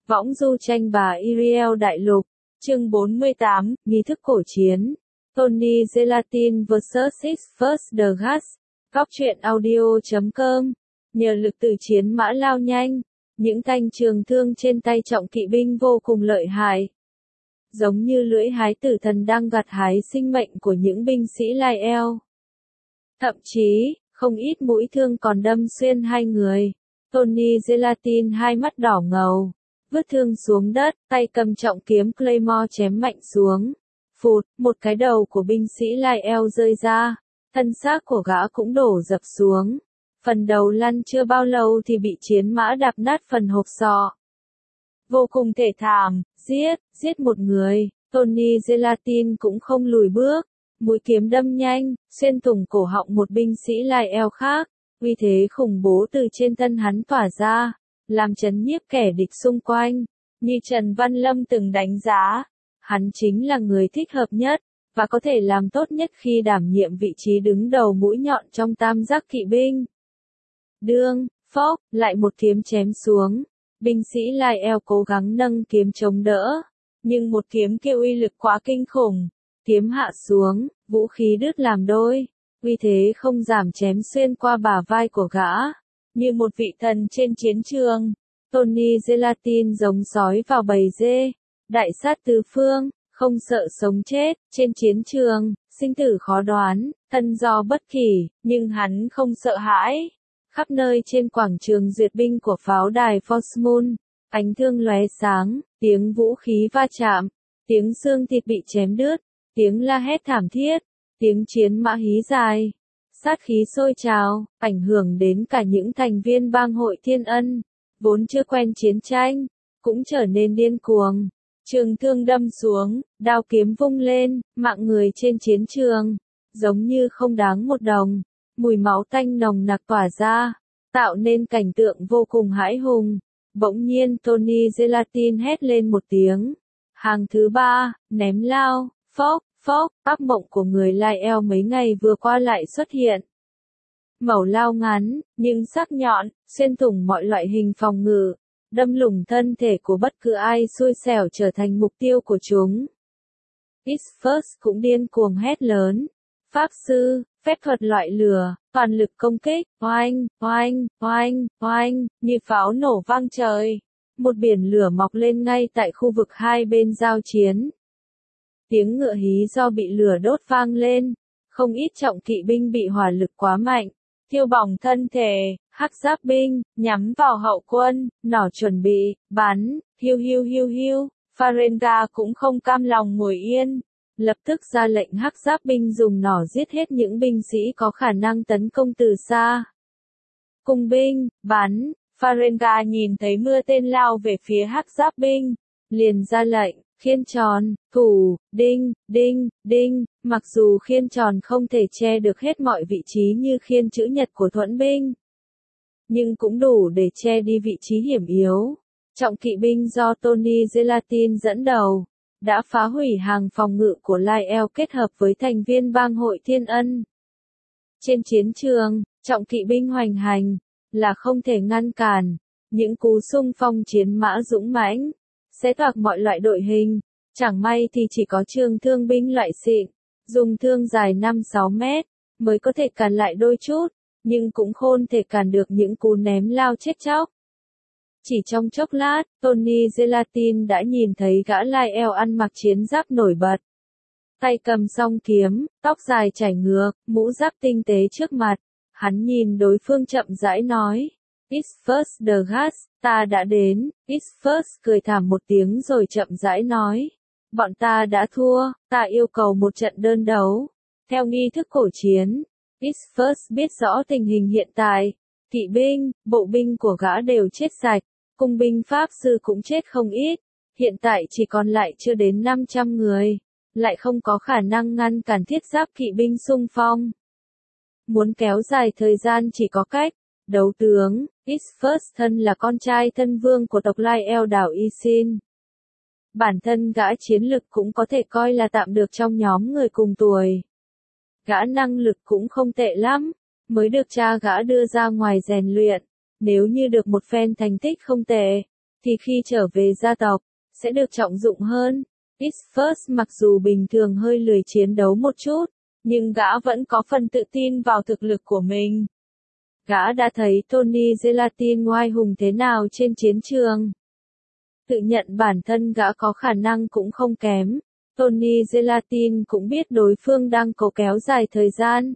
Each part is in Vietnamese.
Võng du tranh bà Iriel Đại Lục, chương 48, nghi thức cổ chiến. Tony Gelatin vs. X vs. The Gas. Góc truyện audio.com. Nhờ lực từ chiến mã lao nhanh, những thanh trường thương trên tay trọng kỵ binh vô cùng lợi hại. Giống như lưỡi hái tử thần đang gặt hái sinh mệnh của những binh sĩ Lael. Thậm chí, không ít mũi thương còn đâm xuyên hai người. Tony Gelatin hai mắt đỏ ngầu, vứt thương xuống đất, tay cầm trọng kiếm Claymore chém mạnh xuống. Phụt, một cái đầu của binh sĩ Lael rơi ra, thân xác của gã cũng đổ dập xuống. Phần đầu lăn chưa bao lâu thì bị chiến mã đạp nát phần hộp sọ. Vô cùng thê thảm, giết một người, Tony Gelatin cũng không lùi bước. Mũi kiếm đâm nhanh, xuyên thủng cổ họng một binh sĩ Lael khác. Uy thế khủng bố từ trên thân hắn tỏa ra, làm chấn nhiếp kẻ địch xung quanh. Như Trần Văn Lâm từng đánh giá, hắn chính là người thích hợp nhất, và có thể làm tốt nhất khi đảm nhiệm vị trí đứng đầu mũi nhọn trong tam giác kỵ binh. Đương, phốc, lại một kiếm chém xuống. Binh sĩ Lael cố gắng nâng kiếm chống đỡ, nhưng một kiếm kia uy lực quá kinh khủng. Kiếm hạ xuống, vũ khí đứt làm đôi. Uy thế không giảm chém xuyên qua bả vai của gã, như một vị thần trên chiến trường. Tony Gelatin giống sói vào bầy dê, đại sát tứ phương, không sợ sống chết. Trên chiến trường, sinh tử khó đoán, thân do bất kỳ, nhưng hắn không sợ hãi. Khắp nơi trên quảng trường duyệt binh của pháo đài Forsmoon, ánh thương lóe sáng, tiếng vũ khí va chạm, tiếng xương thịt bị chém đứt, tiếng la hét thảm thiết, tiếng chiến mã hí dài, sát khí sôi trào, ảnh hưởng đến cả những thành viên bang hội Thiên Ân, vốn chưa quen chiến tranh, cũng trở nên điên cuồng. Trường thương đâm xuống, đao kiếm vung lên, mạng người trên chiến trường, giống như không đáng một đồng, mùi máu tanh nồng nặc tỏa ra, tạo nên cảnh tượng vô cùng hãi hùng. Bỗng nhiên Tony Gelatin hét lên một tiếng. Hàng thứ ba, ném lao, phốc. Ác mộng của người Lael mấy ngày vừa qua lại xuất hiện. Mẩu lao ngắn, nhưng sắc nhọn, xuyên thủng mọi loại hình phòng ngự, đâm lủng thân thể của bất cứ ai xui xẻo trở thành mục tiêu của chúng. X-First cũng điên cuồng hét lớn. Pháp sư, phép thuật loại lửa, toàn lực công kích, oanh, như pháo nổ vang trời. Một biển lửa mọc lên ngay tại khu vực hai bên giao chiến. Tiếng ngựa hí do bị lửa đốt vang lên, không ít trọng kỵ binh bị hỏa lực quá mạnh, thiêu bỏng thân thể. Hắc giáp binh, nhắm vào hậu quân, nỏ chuẩn bị, bắn, hiu. Farenga cũng không cam lòng ngồi yên, lập tức ra lệnh hắc giáp binh dùng nỏ giết hết những binh sĩ có khả năng tấn công từ xa. Cung binh, bắn, Farenga nhìn thấy mưa tên lao về phía hắc giáp binh, liền ra lệnh. Khiên tròn, thủ, đinh, mặc dù khiên tròn không thể che được hết mọi vị trí như khiên chữ nhật của thuẫn binh, nhưng cũng đủ để che đi vị trí hiểm yếu. Trọng kỵ binh do Tony Gelatin dẫn đầu, đã phá hủy hàng phòng ngự của Lael kết hợp với thành viên bang hội Thiên Ân. Trên chiến trường, trọng kỵ binh hoành hành, là không thể ngăn cản, những cú xung phong chiến mã dũng mãnh, xé toạc mọi loại đội hình. Chẳng may thì chỉ có trường thương binh loại xịn, dùng thương dài 5-6 mét, mới có thể cản lại đôi chút, nhưng cũng không thể cản được những cú ném lao chết chóc. Chỉ trong chốc lát, Tony Gelatin đã nhìn thấy gã Lael ăn mặc chiến giáp nổi bật. Tay cầm song kiếm, tóc dài chảy ngược, mũ giáp tinh tế trước mặt. Hắn nhìn đối phương chậm rãi nói. X-First The Gas, ta đã đến. X-First cười thảm một tiếng rồi chậm rãi nói. Bọn ta đã thua, ta yêu cầu một trận đơn đấu. Theo nghi thức cổ chiến, X-First biết rõ tình hình hiện tại. Kỵ binh, bộ binh của gã đều chết sạch, cung binh pháp sư cũng chết không ít. Hiện tại chỉ còn lại chưa đến 500 người, lại không có khả năng ngăn cản thiết giáp kỵ binh xung phong. Muốn kéo dài thời gian chỉ có cách. Đấu tướng, X-First thân là con trai thân vương của tộc Lael đảo Isin. Bản thân gã chiến lực cũng có thể coi là tạm được trong nhóm người cùng tuổi. Gã năng lực cũng không tệ lắm, mới được cha gã đưa ra ngoài rèn luyện. Nếu như được một phen thành tích không tệ, thì khi trở về gia tộc, sẽ được trọng dụng hơn. X1 mặc dù bình thường hơi lười chiến đấu một chút, nhưng gã vẫn có phần tự tin vào thực lực của mình. Gã đã thấy Tony Gelatin oai hùng thế nào trên chiến trường. Tự nhận bản thân gã có khả năng cũng không kém. Tony Gelatin cũng biết đối phương đang cố kéo dài thời gian.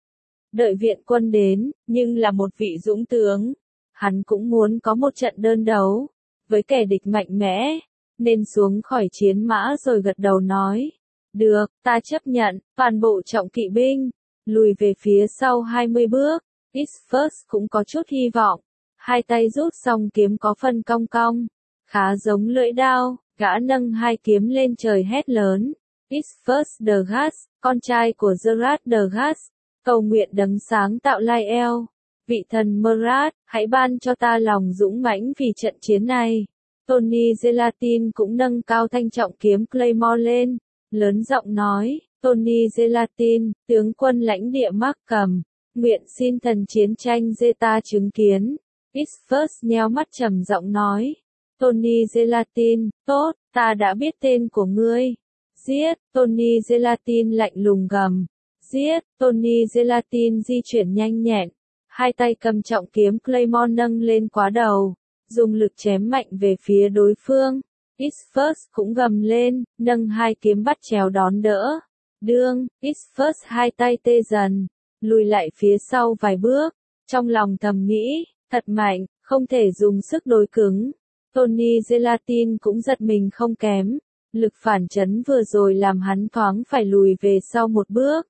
Đợi viện quân đến, nhưng là một vị dũng tướng. Hắn cũng muốn có một trận đơn đấu, với kẻ địch mạnh mẽ, nên xuống khỏi chiến mã rồi gật đầu nói. Được, ta chấp nhận, toàn bộ trọng kỵ binh, lùi về phía sau 20 bước. X1 cũng có chút hy vọng. Hai tay rút song kiếm có phần cong cong, khá giống lưỡi đao, gã nâng hai kiếm lên trời hét lớn. X1 the Gas, con trai của Gerard the Gas, cầu nguyện đấng sáng tạo Lael. Vị thần Murad, hãy ban cho ta lòng dũng mãnh vì trận chiến này. Tony Gelatin cũng nâng cao thanh trọng kiếm Claymore lên, lớn giọng nói, Tony Gelatin, tướng quân lãnh địa Markham, nguyện xin thần chiến tranh Zeta chứng kiến. X1 nheo mắt trầm giọng nói, Tony Gelatin, tốt, ta đã biết tên của ngươi. Giết, Tony Gelatin lạnh lùng gầm. Giết, Tony Gelatin di chuyển nhanh nhẹn, hai tay cầm trọng kiếm Claymore nâng lên quá đầu, dùng lực chém mạnh về phía đối phương. X1 cũng gầm lên, nâng hai kiếm bắt chéo đón đỡ. Đương, X1 hai tay tê dần, lùi lại phía sau vài bước, trong lòng thầm nghĩ, thật mạnh, không thể dùng sức đối cứng. Tony Gelatin cũng giật mình không kém, lực phản chấn vừa rồi làm hắn thoáng phải lùi về sau một bước.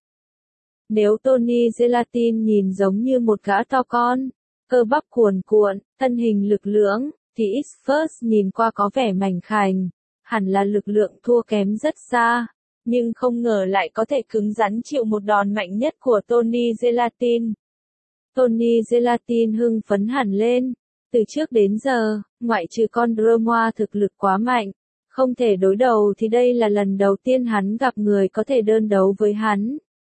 Nếu Tony Gelatin nhìn giống như một gã to con, cơ bắp cuồn cuộn, thân hình lực lưỡng, thì X1 nhìn qua có vẻ mảnh khảnh, hẳn là lực lượng thua kém rất xa, nhưng không ngờ lại có thể cứng rắn chịu một đòn mạnh nhất của Tony Gelatin. Tony Gelatin hưng phấn hẳn lên, từ trước đến giờ, ngoại trừ con Dromoa thực lực quá mạnh, không thể đối đầu thì đây là lần đầu tiên hắn gặp người có thể đơn đấu với hắn.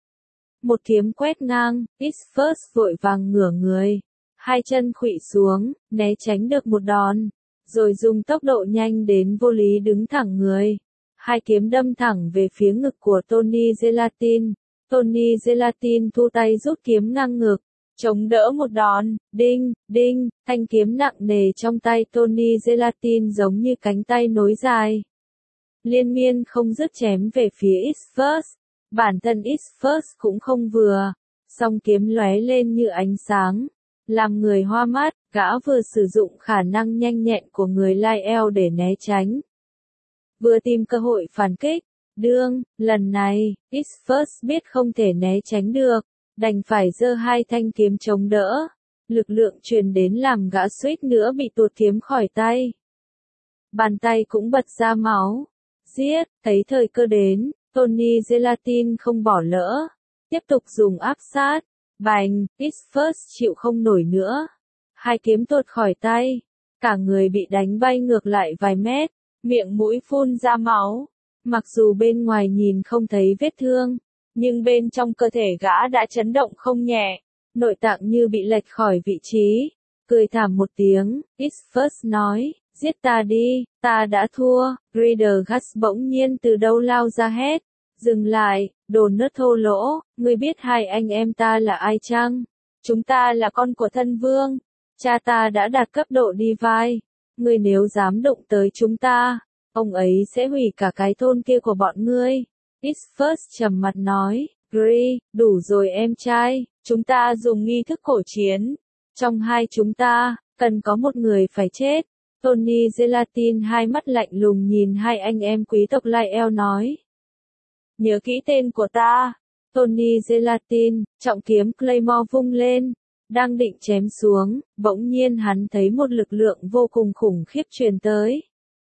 Một kiếm quét ngang, X1 vội vàng ngửa người, hai chân khuỵu xuống, né tránh được một đòn, rồi dùng tốc độ nhanh đến vô lý đứng thẳng người. Hai kiếm đâm thẳng về phía ngực của Tony Gelatin. Tony Gelatin thu tay rút kiếm ngang ngực, chống đỡ một đòn, đinh, đinh, thanh kiếm nặng nề trong tay Tony Gelatin giống như cánh tay nối dài. Liên miên không dứt chém về phía X1. Bản thân X1 cũng không vừa, song kiếm lóe lên như ánh sáng, làm người hoa mắt, gã vừa sử dụng khả năng nhanh nhẹn của người Lael để né tránh, vừa tìm cơ hội phản kích. Đương, lần này, X1 biết không thể né tránh được, đành phải giơ hai thanh kiếm chống đỡ, lực lượng truyền đến làm gã suýt nữa bị tuột kiếm khỏi tay. Bàn tay cũng bật ra máu. Giết, thấy thời cơ đến, Tony Gelatin không bỏ lỡ, tiếp tục dùng áp sát. Bành, X1 chịu không nổi nữa. Hai kiếm tuột khỏi tay, cả người bị đánh bay ngược lại vài mét, miệng mũi phun ra máu. Mặc dù bên ngoài nhìn không thấy vết thương, nhưng bên trong cơ thể gã đã chấn động không nhẹ, nội tạng như bị lệch khỏi vị trí. Cười thảm một tiếng, X1 nói, giết ta đi, ta đã thua. Reader bỗng nhiên từ đâu lao ra hét, dừng lại, đồ nớt thô lỗ, ngươi biết hai anh em ta là ai chăng? Chúng ta là con của thân vương, cha ta đã đạt cấp độ Divine, ngươi nếu dám đụng tới chúng ta, ông ấy sẽ hủy cả cái thôn kia của bọn ngươi. X1 trầm mặt nói, Gri, đủ rồi em trai, chúng ta dùng nghi thức cổ chiến. Trong hai chúng ta, cần có một người phải chết. Tony Gelatin hai mắt lạnh lùng nhìn hai anh em quý tộc Lael nói. Nhớ kỹ tên của ta. Tony Gelatin, trọng kiếm Claymore vung lên, đang định chém xuống, bỗng nhiên hắn thấy một lực lượng vô cùng khủng khiếp truyền tới.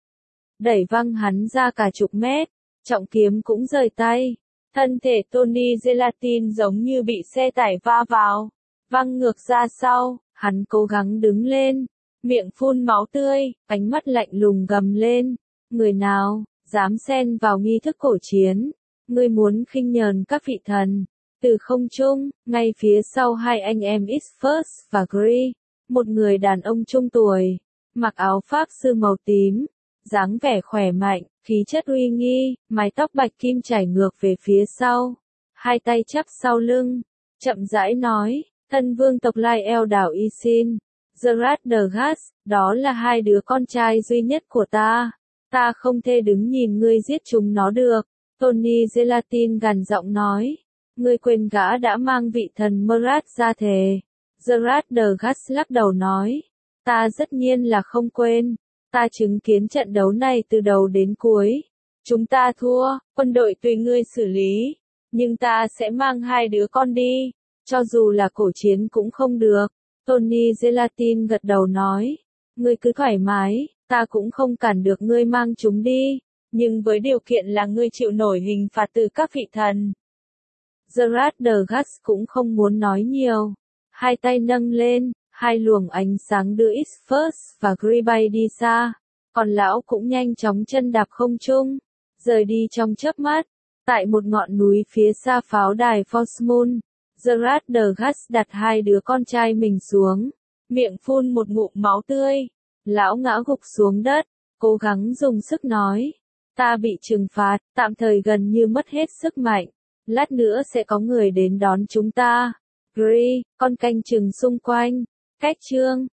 Đẩy văng hắn ra cả chục mét, trọng kiếm cũng rời tay. Thân thể Tony Gelatin giống như bị xe tải va vào, văng ngược ra sau, hắn cố gắng đứng lên, miệng phun máu tươi, ánh mắt lạnh lùng gầm lên. Người nào, dám xen vào nghi thức cổ chiến, ngươi muốn khinh nhờn các vị thần. Từ không trung, ngay phía sau hai anh em X1 và Gri, một người đàn ông trung tuổi, mặc áo phác sư màu tím, dáng vẻ khỏe mạnh, khí chất uy nghi, mái tóc bạch kim chảy ngược về phía sau, hai tay chắp sau lưng, chậm rãi nói, thân vương tộc Lai El đảo Isin, Gerard de Gas, đó là hai đứa con trai duy nhất của ta. Ta không thể đứng nhìn ngươi giết chúng nó được. Tony Gelatin gằn giọng nói. Ngươi quên gã đã mang vị thần Murad ra thề. Gerard de Gas lắc đầu nói. Ta tất nhiên là không quên. Ta chứng kiến trận đấu này từ đầu đến cuối. Chúng ta thua, quân đội tùy ngươi xử lý. Nhưng ta sẽ mang hai đứa con đi. Cho dù là cổ chiến cũng không được. Tony Gelatin gật đầu nói. Ngươi cứ thoải mái, ta cũng không cản được ngươi mang chúng đi. Nhưng với điều kiện là ngươi chịu nổi hình phạt từ các vị thần. Gerard de Gas cũng không muốn nói nhiều. Hai tay nâng lên, hai luồng ánh sáng đưa Isfus và Gri bay đi xa. Còn lão cũng nhanh chóng chân đạp không trung, rời đi trong chớp mắt. Tại một ngọn núi phía xa pháo đài Forsmoon, Gerard de Gas đặt hai đứa con trai mình xuống, miệng phun một ngụm máu tươi. Lão ngã gục xuống đất, cố gắng dùng sức nói. Ta bị trừng phạt, tạm thời gần như mất hết sức mạnh. Lát nữa sẽ có người đến đón chúng ta. Gri, con canh chừng xung quanh. Cách chương